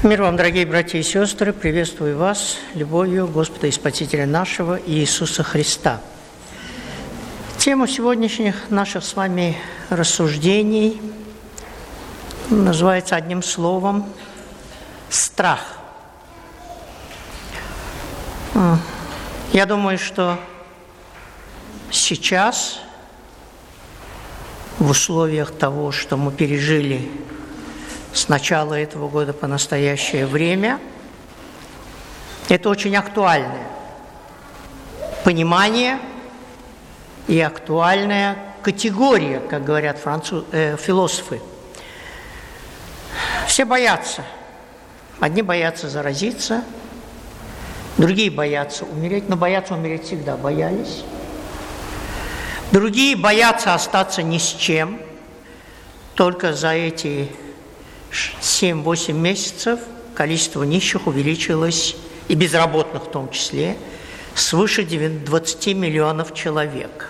Мир вам, дорогие братья и сестры, приветствую вас любовью Господа и Спасителя нашего Иисуса Христа. Тема сегодняшних наших с вами рассуждений называется одним словом «страх». Я думаю, что сейчас, в условиях того, что мы пережили с начала этого года по настоящее время, это очень актуальное понимание и актуальная категория, как говорят философы. Все боятся. Одни боятся заразиться, другие боятся умереть, но боятся умереть всегда боялись. Другие боятся остаться ни с чем. Только за эти 7-8 месяцев количество нищих увеличилось, и безработных в том числе, свыше 20 миллионов человек.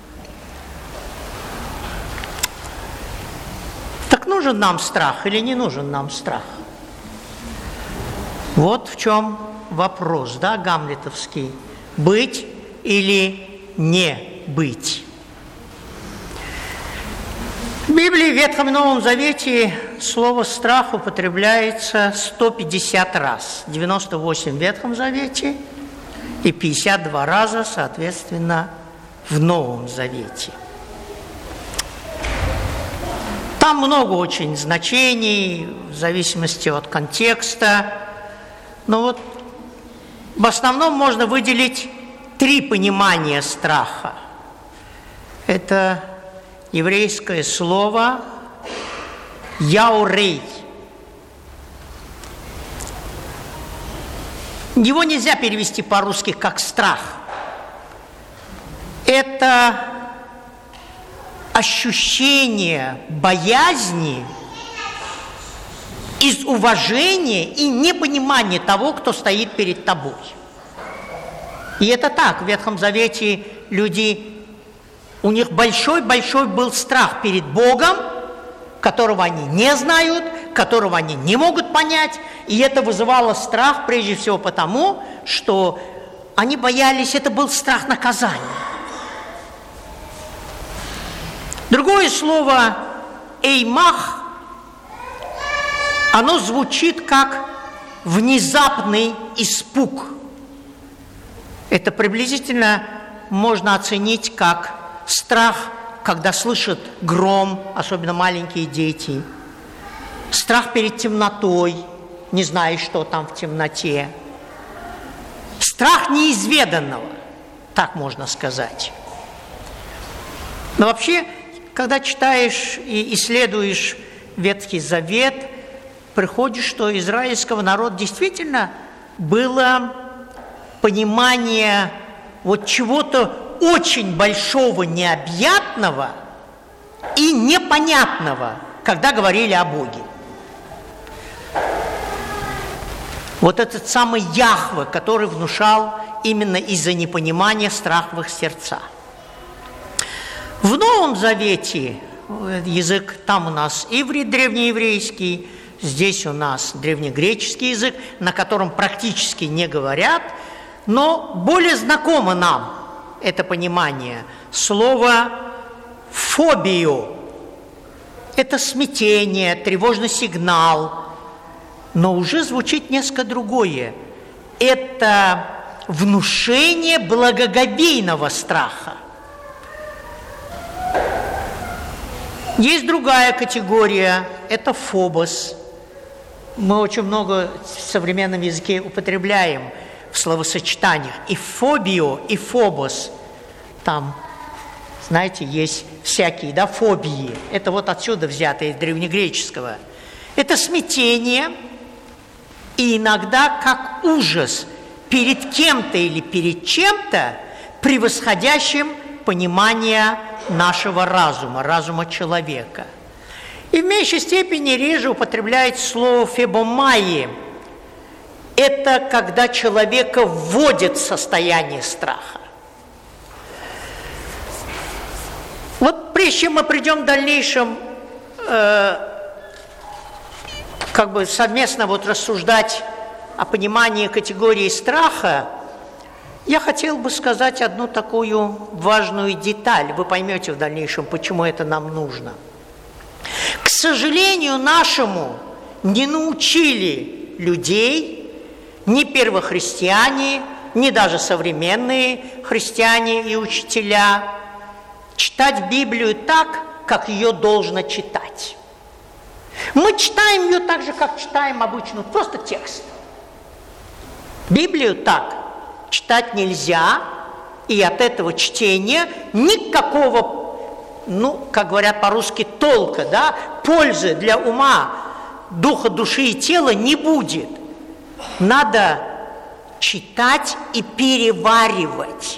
Так нужен нам страх или не нужен нам страх? Вот в чем вопрос, да, гамлетовский. Быть или не быть? В Библии, в Ветхом и Новом Завете слово «страх» употребляется 150 раз. 98 в Ветхом Завете и 52 раза, соответственно, в Новом Завете. Там много очень значений, в зависимости от контекста. Но вот в основном можно выделить 3 понимания страха. Это еврейское слово «яурей». Его нельзя перевести по-русски как «страх». Это ощущение боязни из уважения и непонимания того, кто стоит перед тобой. И это так. В Ветхом Завете у них большой-большой был страх перед Богом, которого они не знают, которого они не могут понять. И это вызывало страх прежде всего потому, что они боялись, это был страх наказания. Другое слово «эймах», оно звучит как внезапный испуг. Это приблизительно можно оценить как страх, когда слышат гром, особенно маленькие дети. Страх перед темнотой, не знаешь, что там в темноте. Страх неизведанного, так можно сказать. Но вообще, когда читаешь и исследуешь Ветхий Завет, приходишь, что у израильского народа действительно было понимание вот чего-то очень большого, необъятного и непонятного, когда говорили о Боге. Вот этот самый Яхве, который внушал именно из-за непонимания страх в их сердца. В Новом Завете язык, там у нас иврит древнееврейский, здесь у нас древнегреческий язык, на котором практически не говорят, но более знакомо нам это понимание. Слово «фобию» – это смятение, тревожный сигнал, но уже звучит несколько другое. Это внушение благоговейного страха. Есть другая категория – это фобос. Мы очень много в современном языке употребляем в словосочетаниях. И фобио, и фобос. Там, знаете, есть всякие, да, фобии. Это вот отсюда взято, из древнегреческого. Это смятение и иногда как ужас перед кем-то или перед чем-то, превосходящим понимание нашего разума, разума человека. И в меньшей степени реже употребляется слово «фебомайи». Это когда человека вводит в состояние страха. Вот прежде чем мы придем в дальнейшем как бы совместно вот рассуждать о понимании категории страха, я хотел бы сказать одну такую важную деталь. Вы поймете в дальнейшем, почему это нам нужно. К сожалению нашему, не научили людей, ни первохристиане, ни даже современные христиане и учителя читать Библию так, как ее должно читать. Мы читаем ее так же, как читаем обычно, просто текст. Библию так читать нельзя, и от этого чтения никакого, как говорят по-русски, толка, да, пользы для ума, духа, души и тела не будет. Надо читать и переваривать.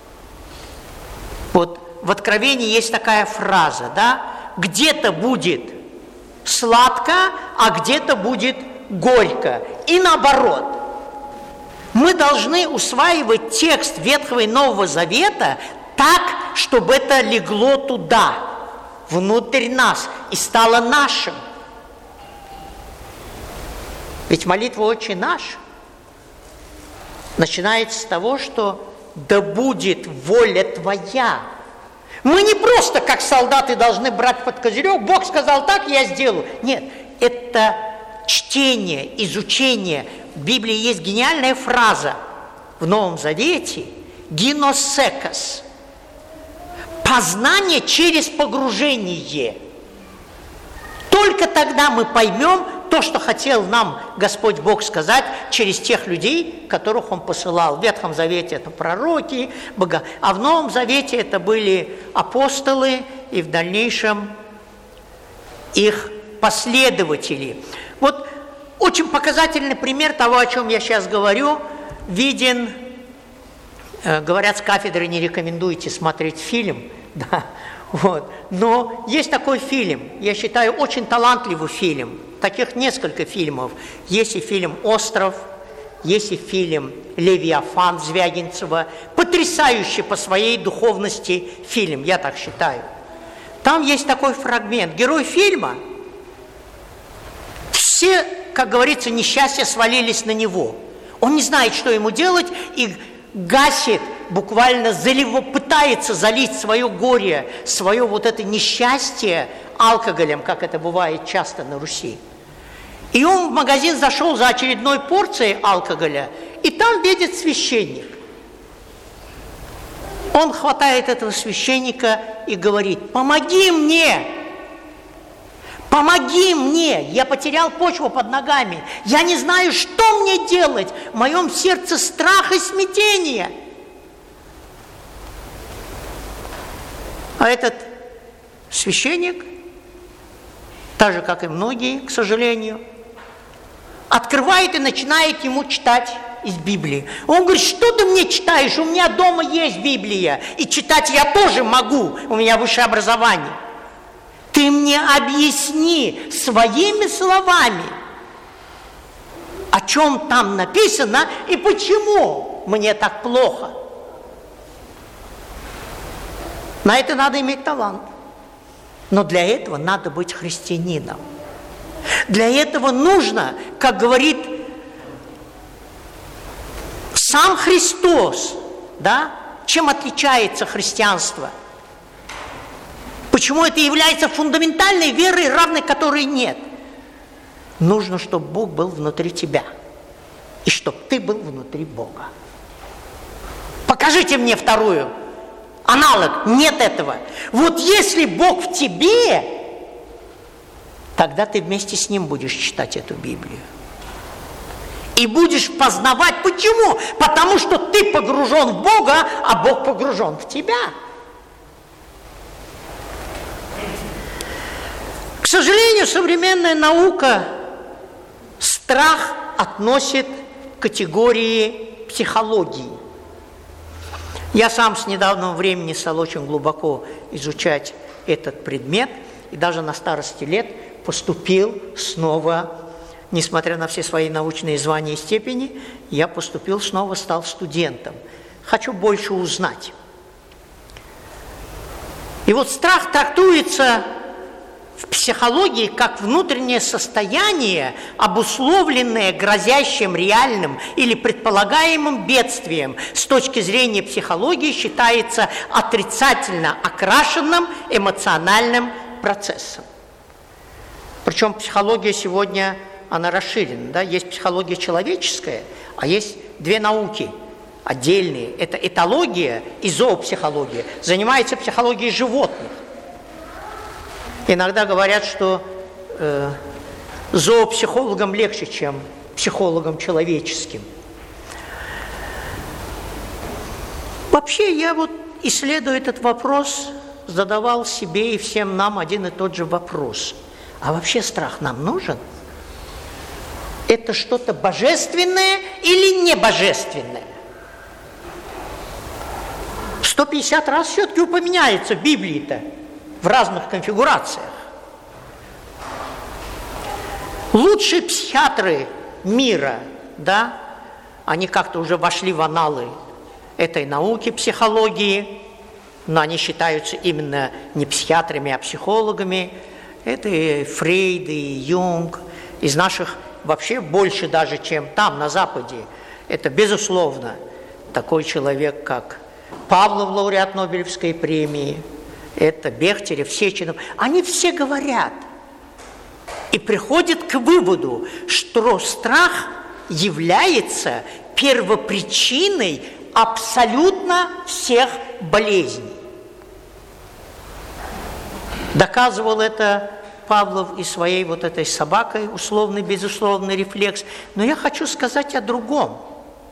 Вот в Откровении есть такая фраза, да, где-то будет сладко, а где-то будет горько. И наоборот. Мы должны усваивать текст Ветхого и Нового Завета так, чтобы это легло туда, внутрь нас, и стало нашим. Ведь молитва «Отче наш» начинается с того, что «да будет воля Твоя». Мы не просто, как солдаты, должны брать под козырек, Бог сказал так, я сделаю. Нет, это чтение, изучение. В Библии есть гениальная фраза в Новом Завете «гиносекос» – познание через погружение. Только тогда мы поймем то, что хотел нам Господь Бог сказать через тех людей, которых Он посылал. В Ветхом Завете это пророки, а в Новом Завете это были апостолы и в дальнейшем их последователи. Вот очень показательный пример того, о чем я сейчас говорю, виден, говорят, с кафедры не рекомендуйте смотреть фильм, да, вот. Но есть такой фильм, я считаю, очень талантливый фильм, таких несколько фильмов. Есть и фильм «Остров», есть и фильм «Левиафан» Звягинцева, потрясающий по своей духовности фильм, я так считаю. Там есть такой фрагмент, герой фильма, все, как говорится, несчастья свалились на него. Он не знает, что ему делать, и гасит, буквально пытается залить свое горе, свое вот это несчастье алкоголем, как это бывает часто на Руси. И он в магазин зашел за очередной порцией алкоголя, и там видит священник. Он хватает этого священника и говорит: «Помоги мне! Помоги мне! Я потерял почву под ногами. Я не знаю, что мне делать. В моем сердце страх и смятение». А этот священник, так же, как и многие, к сожалению, открывает и начинает ему читать из Библии. Он говорит: «Что ты мне читаешь? У меня дома есть Библия, и читать я тоже могу, у меня высшее образование. Ты мне объясни своими словами, о чем там написано и почему мне так плохо». На это надо иметь талант. Но для этого надо быть христианином. Для этого нужно, как говорит сам Христос, да, чем отличается христианство? Почему это является фундаментальной верой, равной которой нет? Нужно, чтобы Бог был внутри тебя. И чтобы ты был внутри Бога. Покажите мне вторую. Аналог. Нет этого. Вот если Бог в тебе, тогда ты вместе с Ним будешь читать эту Библию. И будешь познавать. Почему? Потому что ты погружен в Бога, а Бог погружен в тебя. К сожалению, современная наука страх относит к категории психологии. Я сам с недавнего времени стал очень глубоко изучать этот предмет, и даже на старости лет поступил снова, несмотря на все свои научные звания и степени, я поступил снова, стал студентом. Хочу больше узнать. И вот страх трактуется в психологии как внутреннее состояние, обусловленное грозящим реальным или предполагаемым бедствием, с точки зрения психологии считается отрицательно окрашенным эмоциональным процессом. Причем психология сегодня, она расширена. Да? Есть психология человеческая, а есть две науки отдельные. Это этология и зоопсихология. Занимается психологией животных. Иногда говорят, что зоопсихологам легче, чем психологам человеческим. Вообще, я вот, исследуя этот вопрос, задавал себе и всем нам один и тот же вопрос. А вообще страх нам нужен? Это что-то божественное или не божественное? 150 раз все-таки упоминается в Библии-то в разных конфигурациях. Лучшие психиатры мира, да, они как-то уже вошли в аналы этой науки психологии, но они считаются именно не психиатрами, а психологами. Это и Фрейд, и Юнг. Из наших вообще больше даже, чем там, на Западе. Это, безусловно, такой человек, как Павлов, лауреат Нобелевской премии, это Бехтерев, Сеченов. Они все говорят и приходят к выводу, что страх является первопричиной абсолютно всех болезней. Доказывал это Павлов и своей вот этой собакой, условный, безусловный рефлекс. Но я хочу сказать о другом,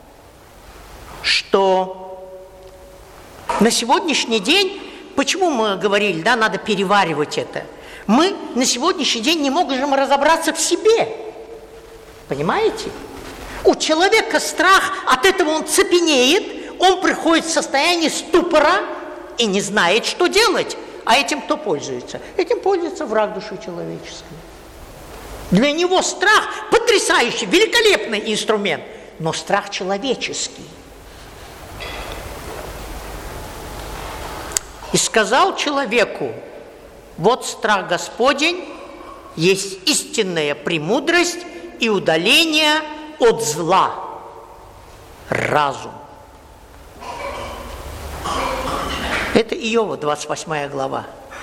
что на сегодняшний день, почему мы говорили, да, надо переваривать это, мы на сегодняшний день не можем разобраться в себе, понимаете? У человека страх, от этого он цепенеет, он приходит в состояние ступора и не знает, что делать. А этим кто пользуется? Этим пользуется враг души человеческой. Для него страх потрясающий, великолепный инструмент, но страх человеческий. И сказал человеку: вот страх Господень есть истинная премудрость и удаление от зла, разум. Это Иова, 28 глава,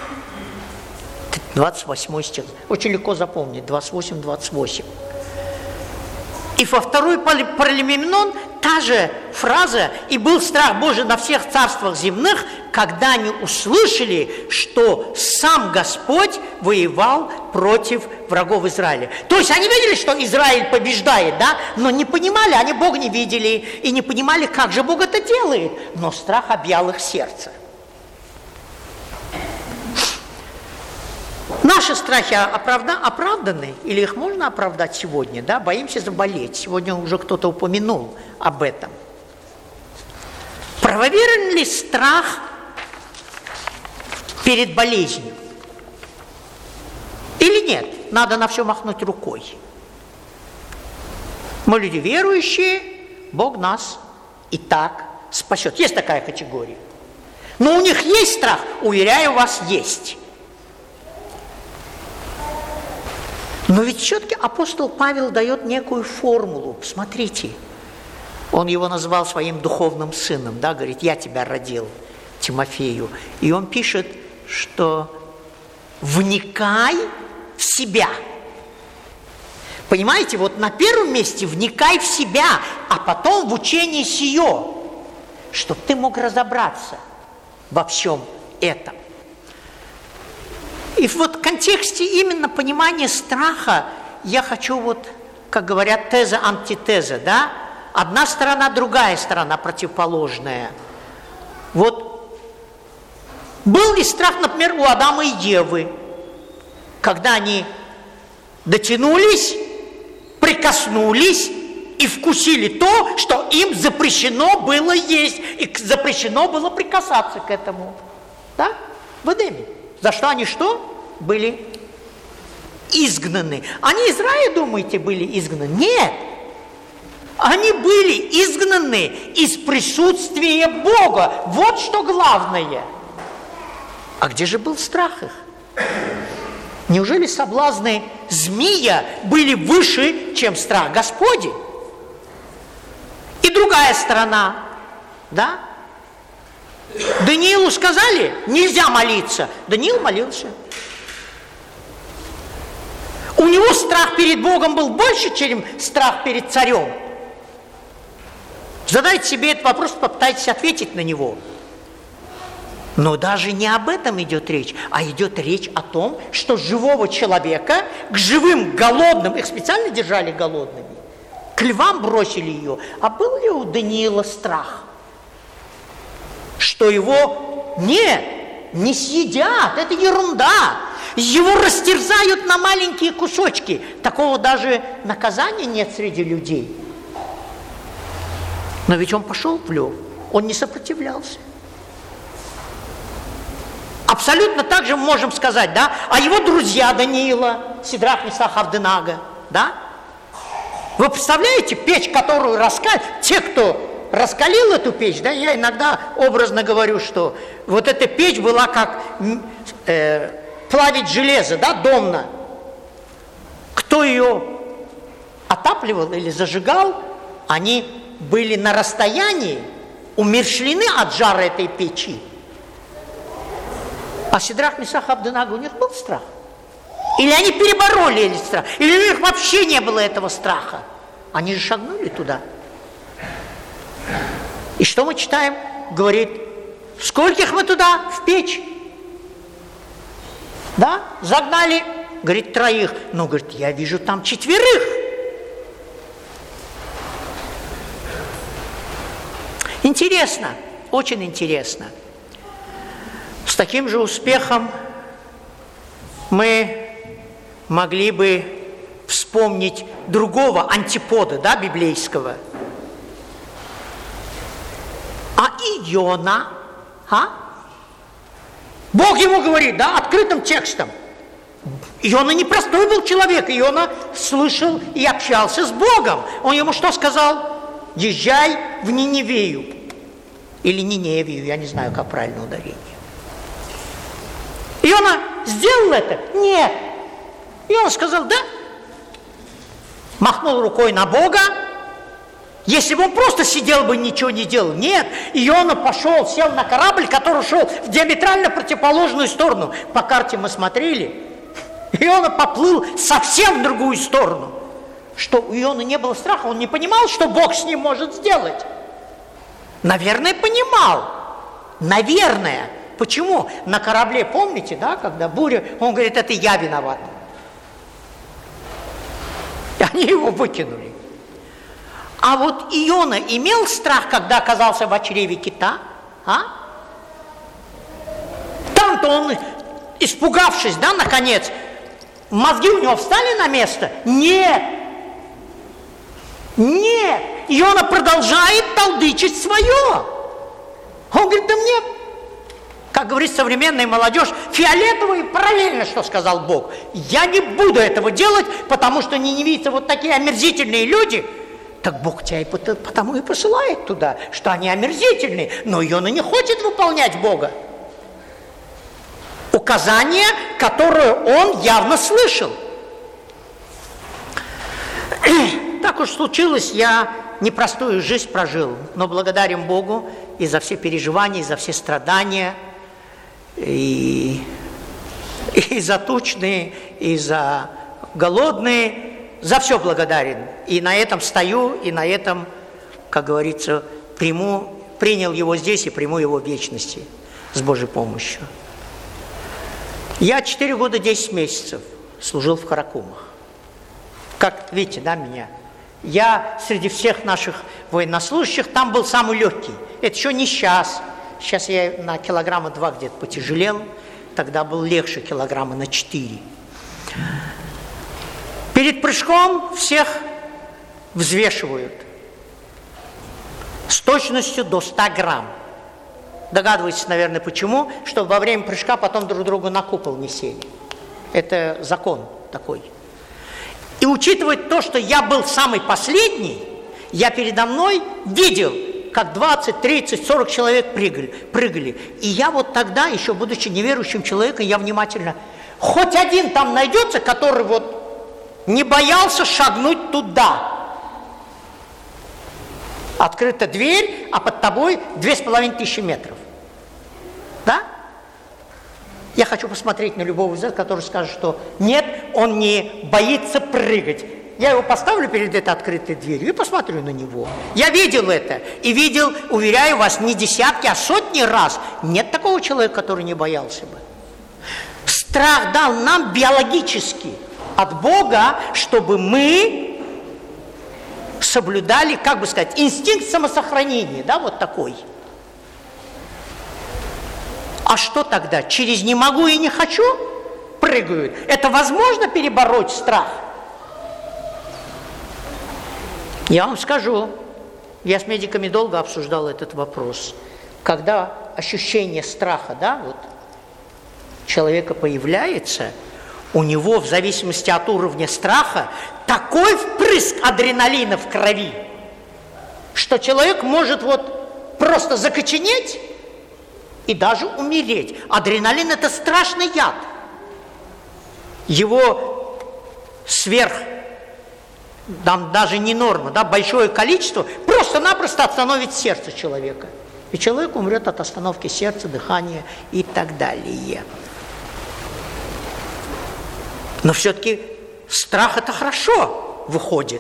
28 стих. Очень легко запомнить, 28-28. И во второй Паралименон та же фраза: «И был страх Божий на всех царствах земных, когда они услышали, что сам Господь воевал против врагов Израиля». То есть они видели, что Израиль побеждает, да? Но не понимали, они Бога не видели и не понимали, как же Бог это делает. Но страх объял их сердце. Наши страхи оправданы, или их можно оправдать сегодня, да? Боимся заболеть. Сегодня уже кто-то упомянул об этом. Правоверен ли страх перед болезнью? Или нет? Надо на все махнуть рукой. Мы люди верующие, Бог нас и так спасет. Есть такая категория. Но у них есть страх? Уверяю вас, есть. Но ведь все-таки апостол Павел дает некую формулу. Посмотрите, он его назвал своим духовным сыном, да, говорит: я тебя родил, Тимофею. И он пишет, что вникай в себя. Понимаете, вот на первом месте вникай в себя, а потом в учение сие, чтобы ты мог разобраться во всем этом. И вот в контексте именно понимания страха я хочу, вот, как говорят, теза, антитеза, да? Одна сторона, другая сторона, противоположная. Вот был ли страх, например, у Адама и Евы, когда они дотянулись, прикоснулись и вкусили то, что им запрещено было есть, и запрещено было прикасаться к этому, да? В Эдеме. За что они что? Были изгнаны. Они Израиль, думаете, были изгнаны? Нет. Они были изгнаны из присутствия Бога. Вот что главное. А где же был страх их? Неужели соблазны змея были выше, чем страх Господень? И другая сторона, да? Даниилу сказали, нельзя молиться. Даниил молился. У него страх перед Богом был больше, чем страх перед царем. Задайте себе этот вопрос, попытайтесь ответить на него. Но даже не об этом идет речь, а идет речь о том, что живого человека к живым голодным, их специально держали голодными, к львам бросили ее. А был ли у Даниила страх, что его не съедят? Это ерунда. Его растерзают на маленькие кусочки. Такого даже наказания нет среди людей. Но ведь он пошел в лев, он не сопротивлялся. Абсолютно так же мы можем сказать, да, а его друзья Даниила, Сидрах, Месах, Авденага, да? Вы представляете, печь, которую раскалили, те, кто раскалил эту печь, да, я иногда образно говорю, что вот эта печь была как плавить железо, да, домно. Кто ее отапливал или зажигал, они были на расстоянии, умерщвлены от жара этой печи. А Сидрах, Месах, Авденага, у них был страх? Или они перебороли этот страх? Или у них вообще не было этого страха? Они же шагнули туда. И что мы читаем? Говорит, скольких мы туда в печь? Да? Загнали, говорит, 3. Но, говорит, я вижу там 4. Интересно, очень интересно. С таким же успехом мы могли бы вспомнить другого антипода, да, библейского. А Иона, Бог ему говорит, да, открытым текстом. Иона не простой был человек, Иона слышал и общался с Богом. Он ему что сказал? Езжай в Ниневию. Или Ниневию, я не знаю, как правильно ударение. Иона сделал это? Нет. И он сказал, да. Махнул рукой на Бога. Если бы он просто сидел бы, ничего не делал. Нет. Иона пошел, сел на корабль, который шел в диаметрально противоположную сторону. По карте мы смотрели. Иона поплыл совсем в другую сторону. Что у Иона не было страха, он не понимал, что Бог с ним может сделать. Наверное, понимал. Наверное. Почему? На корабле, помните, да, когда буря, он говорит, это я виноват. И они его выкинули. А вот Иона имел страх, когда оказался в чреве кита? Там-то он, испугавшись, да, наконец, мозги у него встали на место? Нет. Нет. Иона продолжает толдычить свое. Он говорит, да мне, как говорит современная молодежь, фиолетово и параллельно, что сказал Бог. Я не буду этого делать, потому что ниневийцы вот такие омерзительные люди. Так Бог тебя потому и посылает туда, что они омерзительные. Но Иона не хочет выполнять Бога. Указание, которое он явно слышал. Так уж случилось, я непростую жизнь прожил, но благодарим Богу и за все переживания, и за все страдания, и за тучные, и за голодные, за все благодарен. И на этом стою, и на этом, как говорится, принял его здесь и приму его в вечности с Божьей помощью. Я 4 года 10 месяцев служил в Каракумах. Как видите, да, меня? Я среди всех наших военнослужащих там был самый легкий. Это еще не сейчас. Сейчас я на 2 килограмма где-то потяжелел. Тогда был легче 4 килограмма. Перед прыжком всех взвешивают с точностью до 100 грамм. Догадываетесь, наверное, почему? Чтобы во время прыжка потом друг другу на купол не сели. Это закон такой. И учитывая то, что я был самый последний, я передо мной видел, как 20, 30, 40 человек прыгали. И я вот тогда, еще будучи неверующим человеком, я внимательно, Хоть один там найдется, который вот не боялся шагнуть туда. Открыта дверь, а под тобой 2500 метров. Да? Я хочу посмотреть на любого из вас, который скажет, что нет, он не боится прыгать. Я его поставлю перед этой открытой дверью и посмотрю на него. Я видел это. И видел, уверяю вас, не десятки, а сотни раз. Нет такого человека, который не боялся бы. Страх дал нам биологически от Бога, чтобы мы соблюдали, как бы сказать, инстинкт самосохранения, да, вот такой. А что тогда? Через «не могу и не хочу» прыгают. Это возможно перебороть страх? Я вам скажу, я с медиками долго обсуждал этот вопрос. Когда ощущение страха, да, вот, человека появляется, у него в зависимости от уровня страха такой впрыск адреналина в крови, что человек может вот просто закоченеть и даже умереть. Адреналин – это страшный яд. Его сверх, там даже не норма, да, большое количество просто-напросто остановит сердце человека. И человек умрет от остановки сердца, дыхания и так далее. Но все-таки страх – это хорошо выходит.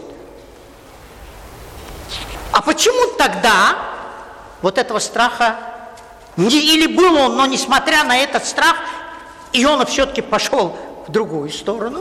А почему тогда вот этого страха, или был он, но несмотря на этот страх, Иона все-таки пошел в другую сторону?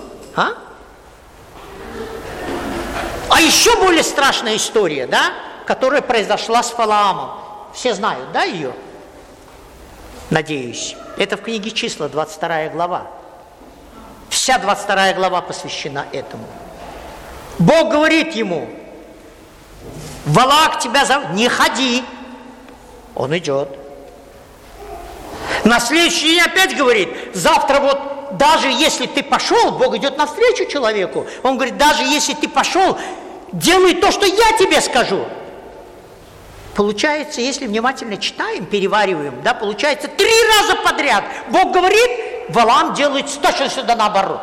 А еще более страшная история, да, которая произошла с Валаамом. Все знают, да, ее? Надеюсь. Это в книге «Числа», 22 глава. Вся 22 глава посвящена этому. Бог говорит ему: Валаак тебя зовут, не ходи. Он идет. На следующий день опять говорит: завтра вот даже если ты пошел, Бог идет навстречу человеку. Он говорит: даже если ты пошел, делай то, что я тебе скажу. Получается, если внимательно читаем, перевариваем, да, получается 3 раза подряд Бог говорит, Валаам делает точно сюда наоборот.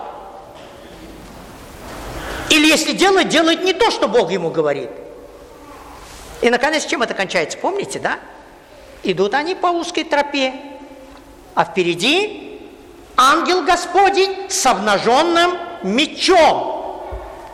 Или если делает не то, что Бог ему говорит. И, наконец, чем это кончается? Помните, да? Идут они по узкой тропе, а впереди ангел Господень с обнаженным мечом.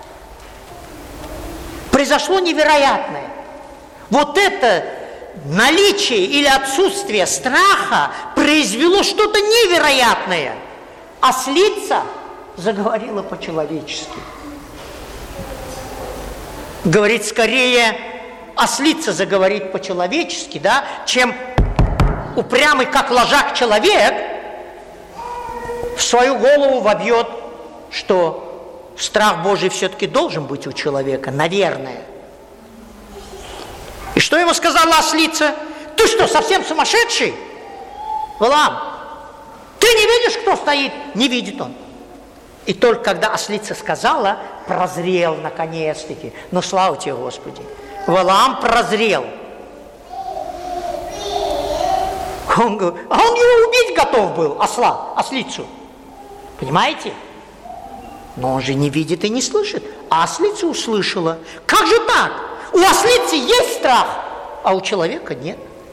Произошло невероятное. Вот это наличие или отсутствие страха произвело что-то невероятное. Ослица заговорила по-человечески. Говорит, скорее ослица заговорит по-человечески, да, чем упрямый, как ложак, человек в свою голову вобьет, что страх Божий все-таки должен быть у человека, наверное. И что ему сказала ослица? Ты что, совсем сумасшедший? Валаам, ты не видишь, кто стоит? Не видит он. И только когда ослица сказала, прозрел наконец-таки. Ну, слава тебе, Господи. Валаам прозрел. Он говорит, а он его убить готов был, ослицу. Понимаете? Но он же не видит и не слышит. А ослица услышала. Как же так? У ослицы есть страх, а у человека нет.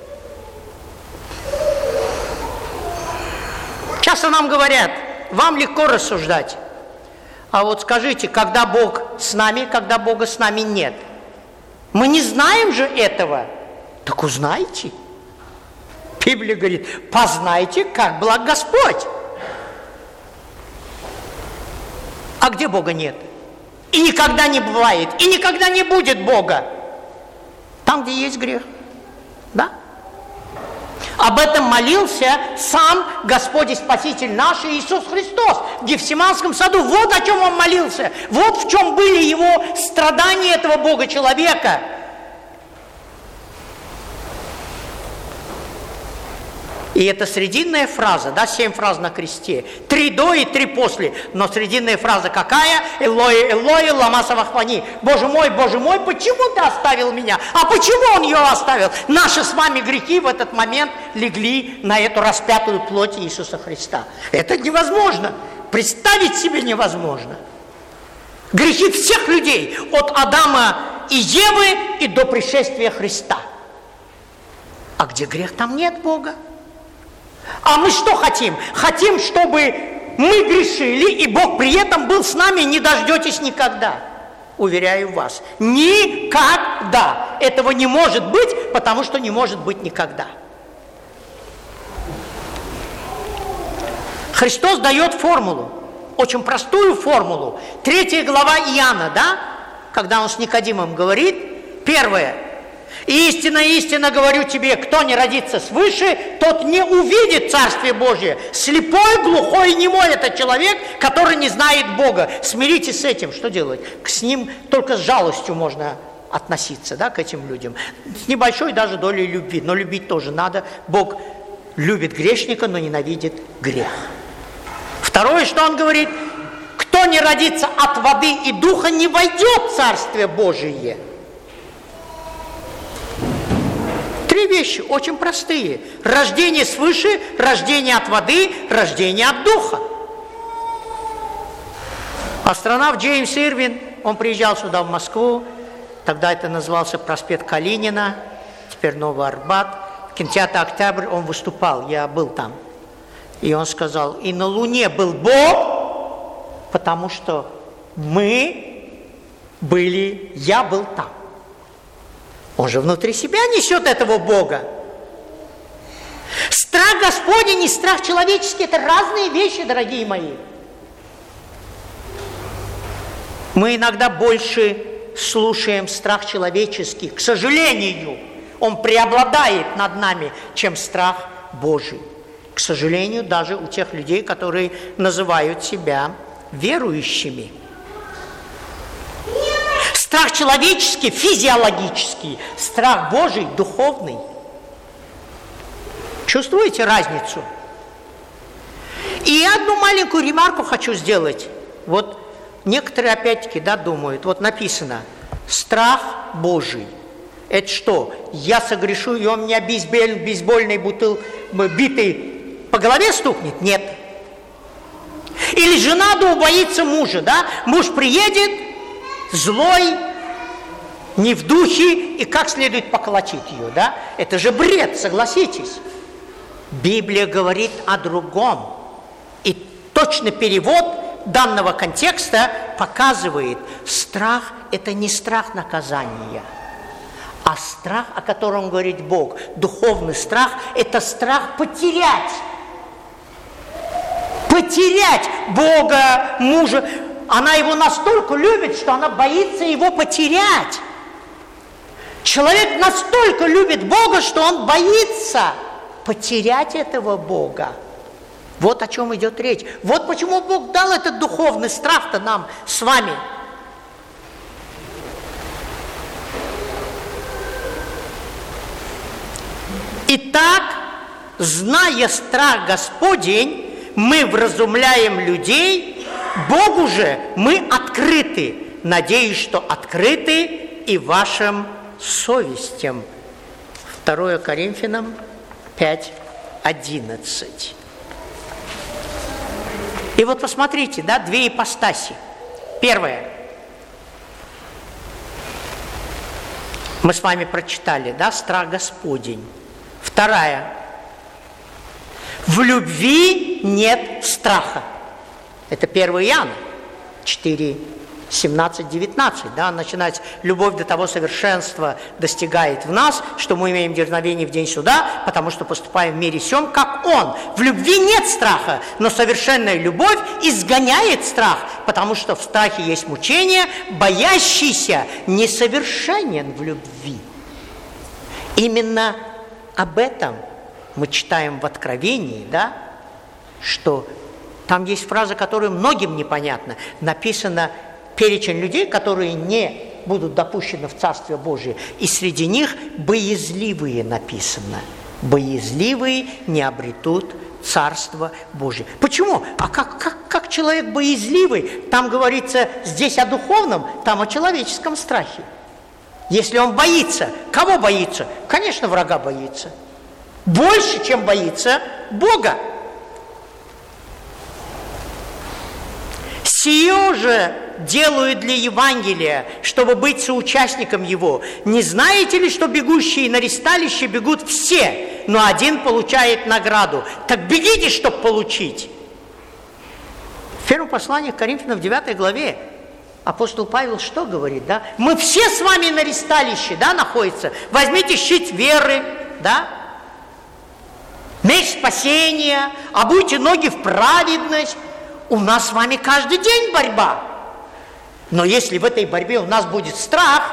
Часто нам говорят, вам легко рассуждать. А вот скажите, когда Бог с нами, когда Бога с нами нет? Мы не знаем же этого. Так узнайте. Библия говорит, познайте, как благ Господь. А где Бога нет? И никогда не бывает, и никогда не будет Бога. Там, где есть грех. Да? Об этом молился сам Господь и Спаситель наш Иисус Христос в Гефсиманском саду. Вот о чем он молился. Вот в чем были его страдания этого Бога-человека. И это срединная фраза, да, 7 фраз на кресте. 3 до и 3 после. Но срединная фраза какая? Элой, Элой, лама савахвани. Боже мой, почему ты оставил меня? А почему он ее оставил? Наши с вами грехи в этот момент легли на эту распятую плоть Иисуса Христа. Это невозможно. представить себе невозможно. Грехи всех людей, от Адама и Евы и до пришествия Христа. А где грех, там нет Бога. А мы что хотим? Хотим, чтобы мы грешили, и Бог при этом был с нами, не дождетесь никогда. Уверяю вас, никогда. Этого не может быть, потому что не может быть никогда. Христос дает формулу, очень простую формулу. 3 глава Иоанна, да? Когда он с Никодимом говорит, первое. Истинно, истинно говорю тебе, кто не родится свыше, тот не увидит Царствие Божие. Слепой, глухой и немой – это человек, который не знает Бога. Смиритесь с этим, что делать? С ним только с жалостью можно относиться, да, к этим людям. С небольшой даже долей любви, но любить тоже надо. Бог любит грешника, но ненавидит грех. Второе, что он говорит, кто не родится от воды и духа, не войдет в Царствие Божие. 3 вещи, очень простые. Рождение свыше, рождение от воды, рождение от духа. Астронавт Джеймс Ирвин, он приезжал сюда, в Москву, тогда это назывался проспект Калинина, теперь Новый Арбат. В кинотеатре «Октябрь» он выступал, я был там. И он сказал, и на Луне был Бог, потому что я был там. Он же внутри себя несет этого Бога. Страх Господень и страх человеческий – это разные вещи, дорогие мои. Мы иногда больше слушаем страх человеческий. К сожалению, он преобладает над нами, чем страх Божий. К сожалению, даже у тех людей, которые называют себя верующими. Страх человеческий, физиологический, страх Божий, духовный. Чувствуете разницу? И одну маленькую ремарку хочу сделать. Вот некоторые опять-таки, да, думают, вот написано, страх Божий. Это что? Я согрешу, и он меня бейсбольной битой по голове стукнет? Нет. Или жена боится мужа, да? Муж приедет, злой, не в духе, и как следует поколотить ее, да? Это же бред, согласитесь. Библия говорит о другом. И точный перевод данного контекста показывает, страх – это не страх наказания, а страх, о котором говорит Бог. Духовный страх – это страх потерять. Потерять Бога, мужа. Она его настолько любит, что она боится его потерять. Человек настолько любит Бога, что он боится потерять этого Бога. Вот о чем идет речь. Вот почему Бог дал этот духовный страх-то нам с вами. Итак, зная страх Господень, мы вразумляем людей, Богу же мы открыты. Надеюсь, что открыты и вашим совестям. 2 Коринфянам 5:11. И вот посмотрите, да, 2 ипостаси. Первое. Мы с вами прочитали, да, страх Господень. Вторая. В любви нет страха. Это 1 Иоанна 4, 17, 19. Да, начинается: любовь до того совершенства достигает в нас, что мы имеем дерзновение в день суда, потому что поступаем в мире сем, как Он. В любви нет страха, но совершенная любовь изгоняет страх, потому что в страхе есть мучение, боящийся несовершенен в любви. Именно об этом мы читаем в Откровении, да, что там есть фраза, которая многим непонятна. Написано перечень людей, которые не будут допущены в Царствие Божие. И среди них боязливые написано. Боязливые не обретут Царство Божие. Почему? А как человек боязливый? Там говорится здесь о духовном, там о человеческом страхе. Если он боится, кого боится? Конечно, врага боится. Больше, чем боится Бога. Сие же делаю для Евангелия, чтобы быть соучастником его. Не знаете ли, что бегущие на ристалище бегут все, но один получает награду? Так бегите, чтобы получить. В первом послании к Коринфянам в 9 главе апостол Павел что говорит, да? Мы все с вами на ристалище, да, находятся. Возьмите щит веры, да? Меч спасения, обуйте ноги в праведность. У нас с вами каждый день борьба. Но если в этой борьбе у нас будет страх,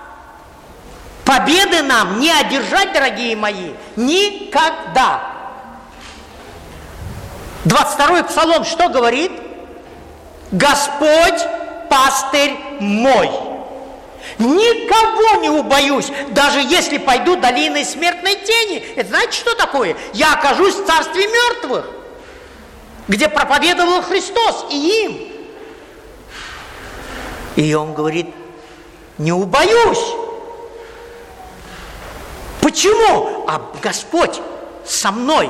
победы нам не одержать, дорогие мои, никогда. 22-й псалом что говорит? Господь пастырь мой. Никого не убоюсь, даже если пойду долиной смертной тени. Это знаете, что такое? Я окажусь в царстве мертвых, где проповедовал Христос и им. И он говорит, не убоюсь. Почему? А Господь со мной.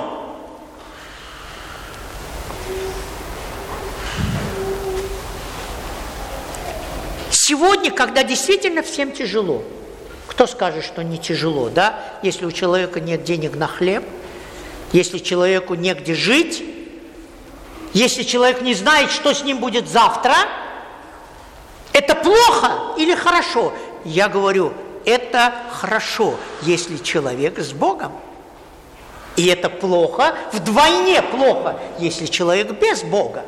Сегодня, когда действительно всем тяжело, кто скажет, что не тяжело, да? Если у человека нет денег на хлеб, если человеку негде жить, если человек не знает, что с ним будет завтра, это плохо или хорошо? Я говорю, это хорошо, если человек с Богом. И это плохо, вдвойне плохо, если человек без Бога.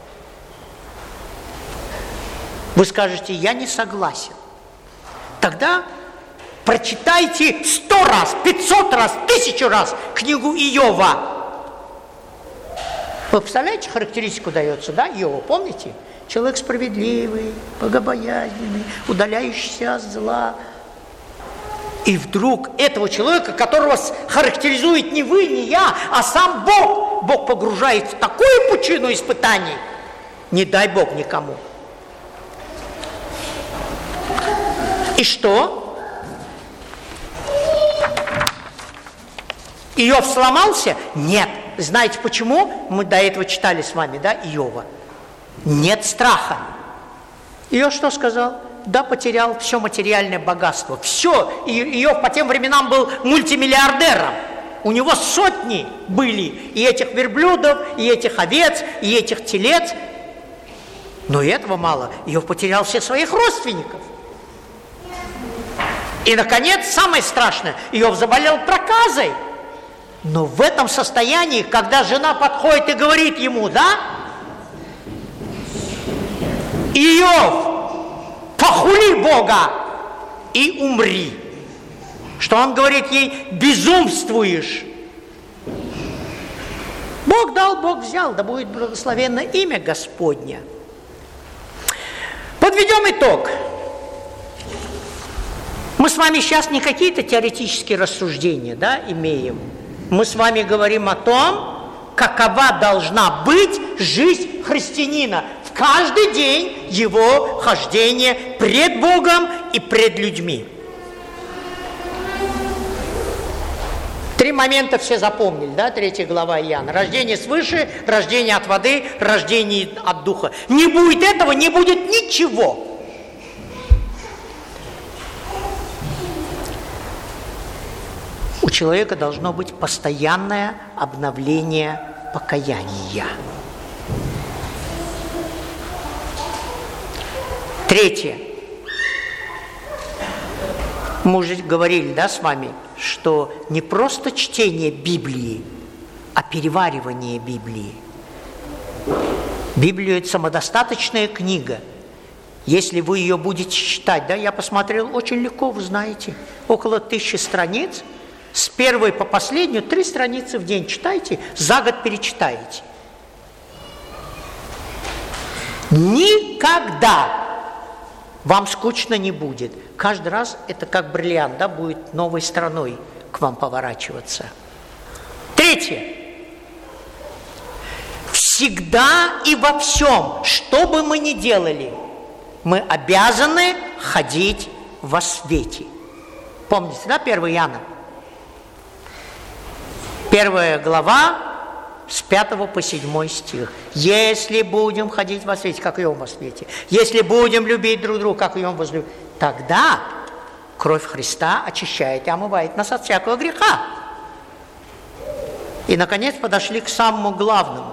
Вы скажете, я не согласен. Тогда прочитайте 100 раз, 500 раз, 1000 раз книгу Иова. Вы представляете, характеристику дается, да, Иова, помните? Человек справедливый, богобоязненный, удаляющийся от зла. И вдруг этого человека, которого характеризует не вы, не я, а сам Бог, Бог погружает в такую пучину испытаний, не дай Бог никому. И что? Иов сломался? Нет. Знаете почему? Мы до этого читали с вами, да, Иова. Нет страха. Иов что сказал? Да, потерял все материальное богатство. Все. Иов по тем временам был мультимиллиардером. У него сотни были и этих верблюдов, и этих овец, и этих телец. Но и этого мало. Иов потерял всех своих родственников. И, наконец, самое страшное, Иов заболел проказой. Но в этом состоянии, когда жена подходит и говорит ему, да, Иов, похули Бога и умри. Что он говорит ей? Безумствуешь. Бог дал, Бог взял, да будет благословенно имя Господня. Подведем итог. Мы с вами сейчас не какие-то теоретические рассуждения, да, имеем. Мы с вами говорим о том, какова должна быть жизнь христианина в каждый день его хождения пред Богом и пред людьми. 3 момента все запомнили, да, 3 глава Иоанна. Рождение свыше, рождение от воды, рождение от духа. Не будет этого, не будет ничего. У человека должно быть постоянное обновление покаяния. 3. Мы уже говорили, да, с вами, что не просто чтение Библии, а переваривание Библии. Библия – это самодостаточная книга. Если вы ее будете читать, да, я посмотрел, очень легко, вы знаете, около 1000 страниц, с 1 по последнюю 3 страницы в день читайте, за год перечитаете. Никогда вам скучно не будет. Каждый раз это как бриллиант, да, будет новой стороной к вам поворачиваться. 3. Всегда и во всем, что бы мы ни делали, мы обязаны ходить во свете. Помните, да, 1 Иоанна? 1 глава, с 5 по 7 стих. Если будем ходить во свете, как и Он во свете, если будем любить друг друга, как и Он возлюбил, тогда кровь Христа очищает и омывает нас от всякого греха. И, наконец, подошли к самому главному.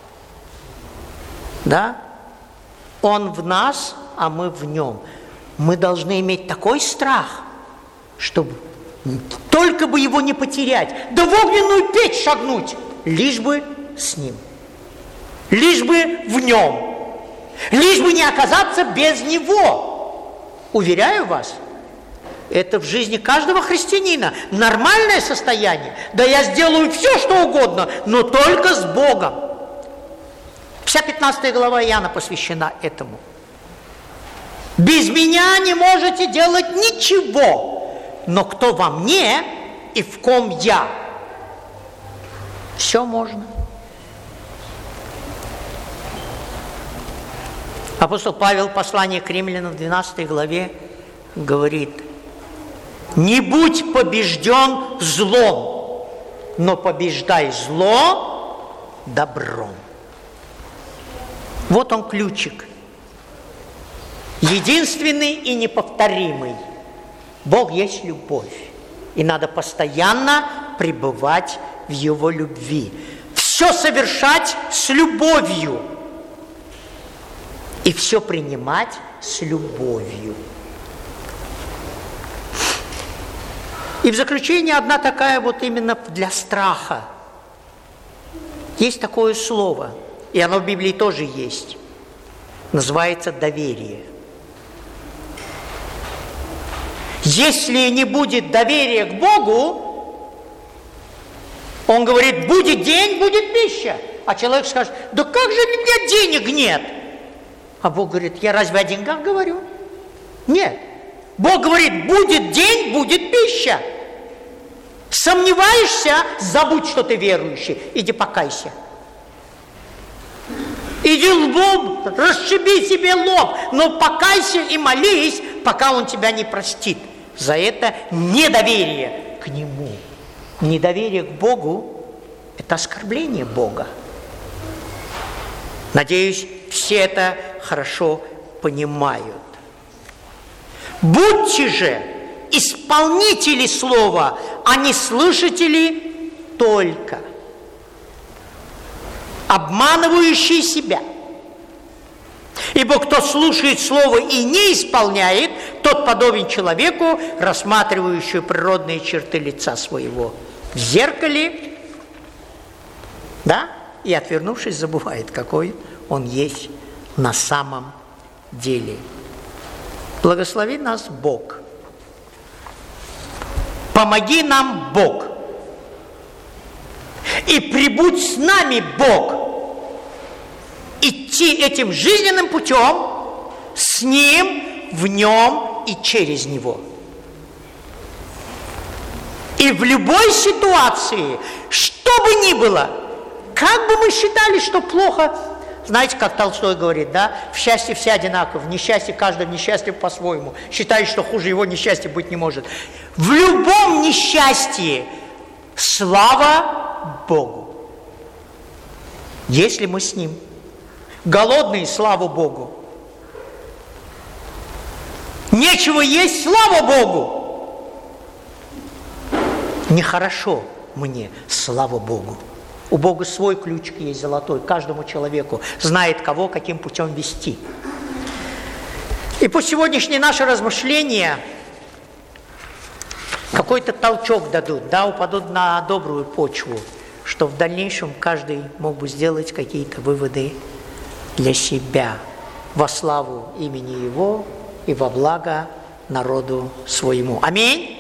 Да? Он в нас, а мы в Нем. Мы должны иметь такой страх, чтобы только бы его не потерять, да в огненную печь шагнуть, лишь бы с Ним, лишь бы в Нем, лишь бы не оказаться без Него. Уверяю вас, это в жизни каждого христианина нормальное состояние. Да я сделаю все, что угодно, но только с Богом. Вся 15 глава Иоанна посвящена этому. Без меня не можете делать ничего, но кто во мне и в ком я, все можно. Апостол Павел в послании к Римлянам в 12 главе говорит: «Не будь побежден злом, но побеждай зло добром». Вот он ключик. Единственный и неповторимый. Бог есть любовь. И надо постоянно пребывать в Его любви. Все совершать с любовью. И все принимать с любовью. И в заключение одна такая вот именно для страха. Есть такое слово, и оно в Библии тоже есть. Называется доверие. Если не будет доверия к Богу, Он говорит: будет день, будет пища. А человек скажет: да как же у меня денег нет? А Бог говорит: я разве о деньгах говорю? Нет. Бог говорит: будет день, будет пища. Сомневаешься? Забудь, что ты верующий. Иди покайся. Иди лбом, расшиби себе лоб, но покайся и молись, пока Он тебя не простит. За это недоверие к Нему. Недоверие к Богу – это оскорбление Бога. Надеюсь, все это хорошо понимают. Будьте же исполнители слова, а не слышатели только, обманывающие себя. Ибо кто слушает слово и не исполняет, тот подобен человеку, рассматривающему природные черты лица своего в зеркале, да, и, отвернувшись, забывает, какой он есть на самом деле. Благослови нас Бог. Помоги нам, Бог. И прибудь с нами, Бог. Идти этим жизненным путем с Ним, в Нем и через Него. И в любой ситуации, что бы ни было, как бы мы считали, что плохо, знаете, как Толстой говорит, да, в счастье все одинаковы, в несчастье каждый несчастье по-своему, считает, что хуже его несчастья быть не может. В любом несчастье слава Богу, если мы с Ним. Голодные, слава Богу. Нечего есть, слава Богу. Нехорошо мне, слава Богу. У Бога свой ключик есть золотой, каждому человеку знает, кого каким путем вести. И пусть сегодняшние наши размышления какой-то толчок дадут, да, упадут на добрую почву, что в дальнейшем каждый мог бы сделать какие-то выводы для себя во славу имени Его и во благо народу своему. Аминь.